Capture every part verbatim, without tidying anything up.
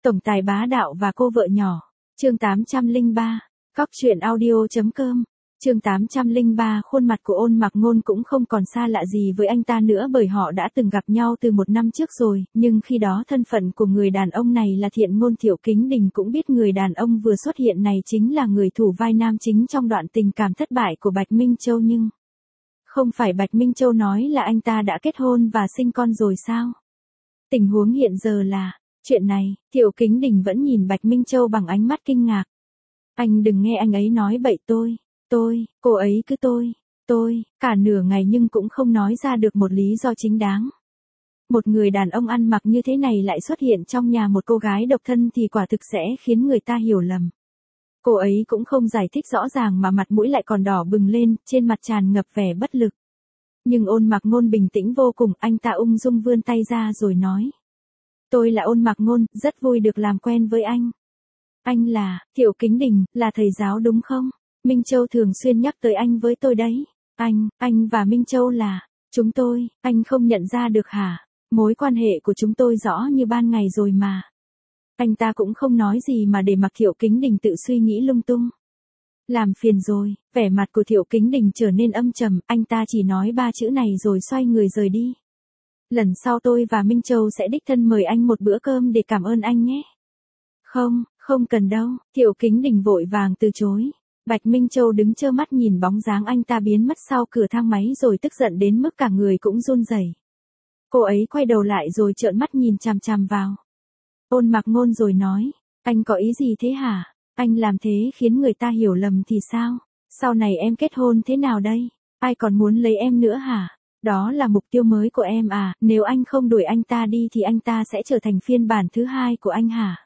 Tổng tài bá đạo và cô vợ nhỏ. Chương tám trăm lẻ ba. Cóc truyện audio.com. Chương tám trăm lẻ ba. Khuôn mặt của Ôn Mặc Ngôn cũng không còn xa lạ gì với anh ta nữa, bởi họ đã từng gặp nhau từ một năm trước rồi, nhưng khi đó thân phận của người đàn ông này là Thiện Ngôn. Thiệu Kính Đình cũng biết người đàn ông vừa xuất hiện này chính là người thủ vai nam chính trong đoạn tình cảm thất bại của Bạch Minh Châu, nhưng không phải Bạch Minh Châu nói là anh ta đã kết hôn và sinh con rồi sao? Tình huống hiện giờ là, chuyện này, Thiệu Kính Đình vẫn nhìn Bạch Minh Châu bằng ánh mắt kinh ngạc. Anh đừng nghe anh ấy nói bậy, tôi, tôi, cô ấy cứ tôi, tôi, cả nửa ngày nhưng cũng không nói ra được một lý do chính đáng. Một người đàn ông ăn mặc như thế này lại xuất hiện trong nhà một cô gái độc thân thì quả thực sẽ khiến người ta hiểu lầm. Cô ấy cũng không giải thích rõ ràng mà mặt mũi lại còn đỏ bừng lên, trên mặt tràn ngập vẻ bất lực. Nhưng Ôn Mặc Ngôn bình tĩnh vô cùng, anh ta ung dung vươn tay ra rồi nói. Tôi là Ôn Mặc Ngôn, rất vui được làm quen với anh. Anh là, Thiệu Kính Đình, là thầy giáo đúng không? Minh Châu thường xuyên nhắc tới anh với tôi đấy. Anh, anh và Minh Châu là, chúng tôi, anh không nhận ra được hả? Mối quan hệ của chúng tôi rõ như ban ngày rồi mà. Anh ta cũng không nói gì mà để mặc Thiệu Kính Đình tự suy nghĩ lung tung. Làm phiền rồi, vẻ mặt của Thiệu Kính Đình trở nên âm trầm, anh ta chỉ nói ba chữ này rồi xoay người rời đi. Lần sau tôi và Minh Châu sẽ đích thân mời anh một bữa cơm để cảm ơn anh nhé. Không, không cần đâu, Thiệu Kính Đình vội vàng từ chối. Bạch Minh Châu đứng trơ mắt nhìn bóng dáng anh ta biến mất sau cửa thang máy rồi tức giận đến mức cả người cũng run rẩy. Cô ấy quay đầu lại rồi trợn mắt nhìn chằm chằm vào Ôn Mặc Ngôn rồi nói, anh có ý gì thế hả? Anh làm thế khiến người ta hiểu lầm thì sao? Sau này em kết hôn thế nào đây? Ai còn muốn lấy em nữa hả? Đó là mục tiêu mới của em à? Nếu anh không đuổi anh ta đi thì anh ta sẽ trở thành phiên bản thứ hai của anh hả?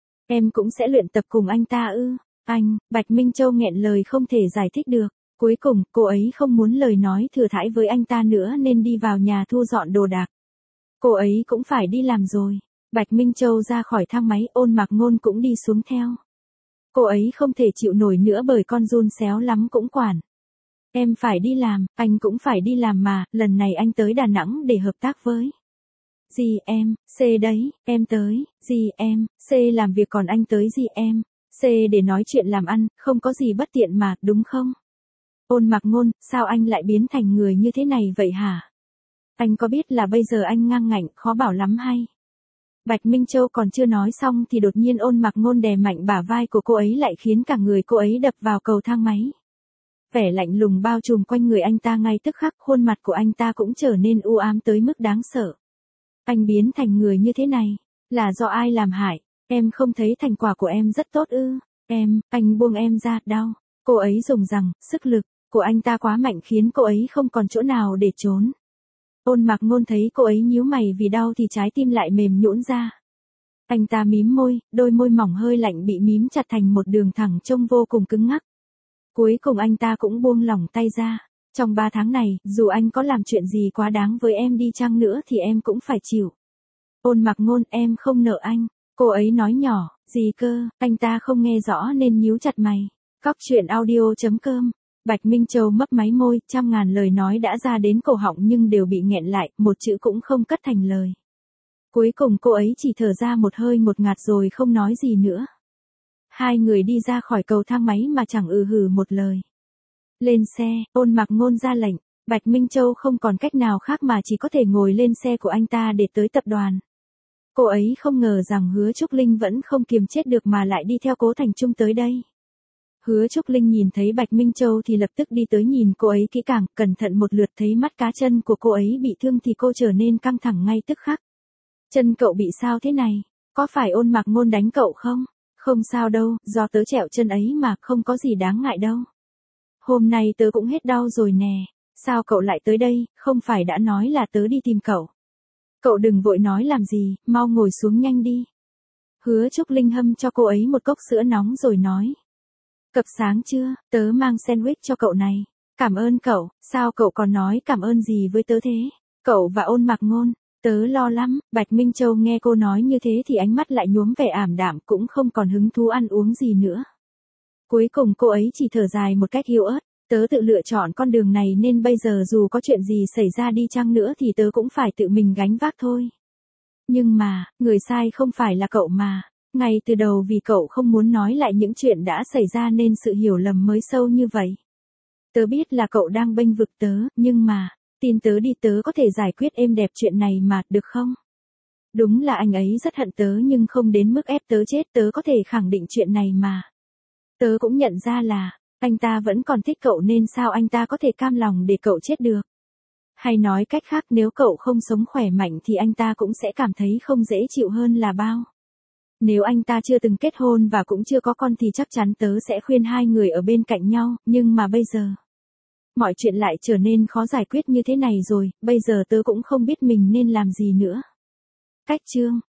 Em cũng sẽ luyện tập cùng anh ta ư? Anh, Bạch Minh Châu nghẹn lời không thể giải thích được. Cuối cùng, cô ấy không muốn lời nói thừa thãi với anh ta nữa nên đi vào nhà thu dọn đồ đạc. Cô ấy cũng phải đi làm rồi. Bạch Minh Châu ra khỏi thang máy, Ôn Mặc Ngôn cũng đi xuống theo. Cô ấy không thể chịu nổi nữa bởi con giun xéo lắm cũng quản. Em phải đi làm, anh cũng phải đi làm mà, lần này anh tới Đà Nẵng để hợp tác với. Gì em, C đấy, em tới, gì em, C làm việc còn anh tới gì em, C để nói chuyện làm ăn, không có gì bất tiện mà, đúng không? Ôn Mặc Ngôn, sao anh lại biến thành người như thế này vậy hả? Anh có biết là bây giờ anh ngang ngạnh, khó bảo lắm hay? Bạch Minh Châu còn chưa nói xong thì đột nhiên Ôn Mặc Ngôn đè mạnh bả vai của cô ấy lại khiến cả người cô ấy đập vào cầu thang máy. Vẻ lạnh lùng bao trùm quanh người anh ta ngay tức khắc, khuôn mặt của anh ta cũng trở nên u ám tới mức đáng sợ. Anh biến thành người như thế này, là do ai làm hại? Em không thấy thành quả của em rất tốt ư? Em, anh buông em ra, đau. Cô ấy dùng rằng, sức lực của anh ta quá mạnh khiến cô ấy không còn chỗ nào để trốn. Ôn Mặc Ngôn thấy cô ấy nhíu mày vì đau thì trái tim lại mềm nhũn ra. Anh ta mím môi, đôi môi mỏng hơi lạnh bị mím chặt thành một đường thẳng trông vô cùng cứng ngắc. Cuối cùng anh ta cũng buông lỏng tay ra. Trong ba tháng này, dù anh có làm chuyện gì quá đáng với em đi chăng nữa thì em cũng phải chịu. Ôn Mặc Ngôn, em không nợ anh. Cô ấy nói nhỏ, gì cơ, anh ta không nghe rõ nên nhíu chặt mày. Cóc truyện audio.com. Bạch Minh Châu mấp máy môi, trăm ngàn lời nói đã ra đến cổ họng nhưng đều bị nghẹn lại, một chữ cũng không cất thành lời. Cuối cùng cô ấy chỉ thở ra một hơi ngột ngạt rồi không nói gì nữa. Hai người đi ra khỏi cầu thang máy mà chẳng ừ hử một lời. Lên xe, Ôn Mặc Ngôn ra lệnh, Bạch Minh Châu không còn cách nào khác mà chỉ có thể ngồi lên xe của anh ta để tới tập đoàn. Cô ấy không ngờ rằng Hứa Trúc Linh vẫn không kiềm chết được mà lại đi theo Cố Thành Trung tới đây. Hứa Trúc Linh nhìn thấy Bạch Minh Châu thì lập tức đi tới nhìn cô ấy kỹ càng, cẩn thận một lượt thấy mắt cá chân của cô ấy bị thương thì cô trở nên căng thẳng ngay tức khắc. Chân cậu bị sao thế này? Có phải Ôn Mặc Ngôn đánh cậu không? Không sao đâu, do tớ trẹo chân ấy mà, không có gì đáng ngại đâu. Hôm nay tớ cũng hết đau rồi nè. Sao cậu lại tới đây, không phải đã nói là tớ đi tìm cậu. Cậu đừng vội nói làm gì, mau ngồi xuống nhanh đi. Hứa Trúc Linh hâm cho cô ấy một cốc sữa nóng rồi nói. Cập sáng chưa, tớ mang sandwich cho cậu này. Cảm ơn cậu, sao cậu còn nói cảm ơn gì với tớ thế? Cậu và Ôn Mặc Ngôn, tớ lo lắm. Bạch Minh Châu nghe cô nói như thế thì ánh mắt lại nhuốm vẻ ảm đạm, cũng không còn hứng thú ăn uống gì nữa. Cuối cùng cô ấy chỉ thở dài một cách yếu ớt. Tớ tự lựa chọn con đường này nên bây giờ dù có chuyện gì xảy ra đi chăng nữa thì tớ cũng phải tự mình gánh vác thôi. Nhưng mà, người sai không phải là cậu mà. Ngay từ đầu vì cậu không muốn nói lại những chuyện đã xảy ra nên sự hiểu lầm mới sâu như vậy. Tớ biết là cậu đang bênh vực tớ, nhưng mà, tin tớ đi, tớ có thể giải quyết êm đẹp chuyện này mà, được không? Đúng là anh ấy rất hận tớ nhưng không đến mức ép tớ chết, tớ có thể khẳng định chuyện này mà. Tớ cũng nhận ra là, anh ta vẫn còn thích cậu nên sao anh ta có thể cam lòng để cậu chết được. Hay nói cách khác, nếu cậu không sống khỏe mạnh thì anh ta cũng sẽ cảm thấy không dễ chịu hơn là bao. Nếu anh ta chưa từng kết hôn và cũng chưa có con thì chắc chắn tớ sẽ khuyên hai người ở bên cạnh nhau, nhưng mà bây giờ, mọi chuyện lại trở nên khó giải quyết như thế này rồi, bây giờ tớ cũng không biết mình nên làm gì nữa. Cách chương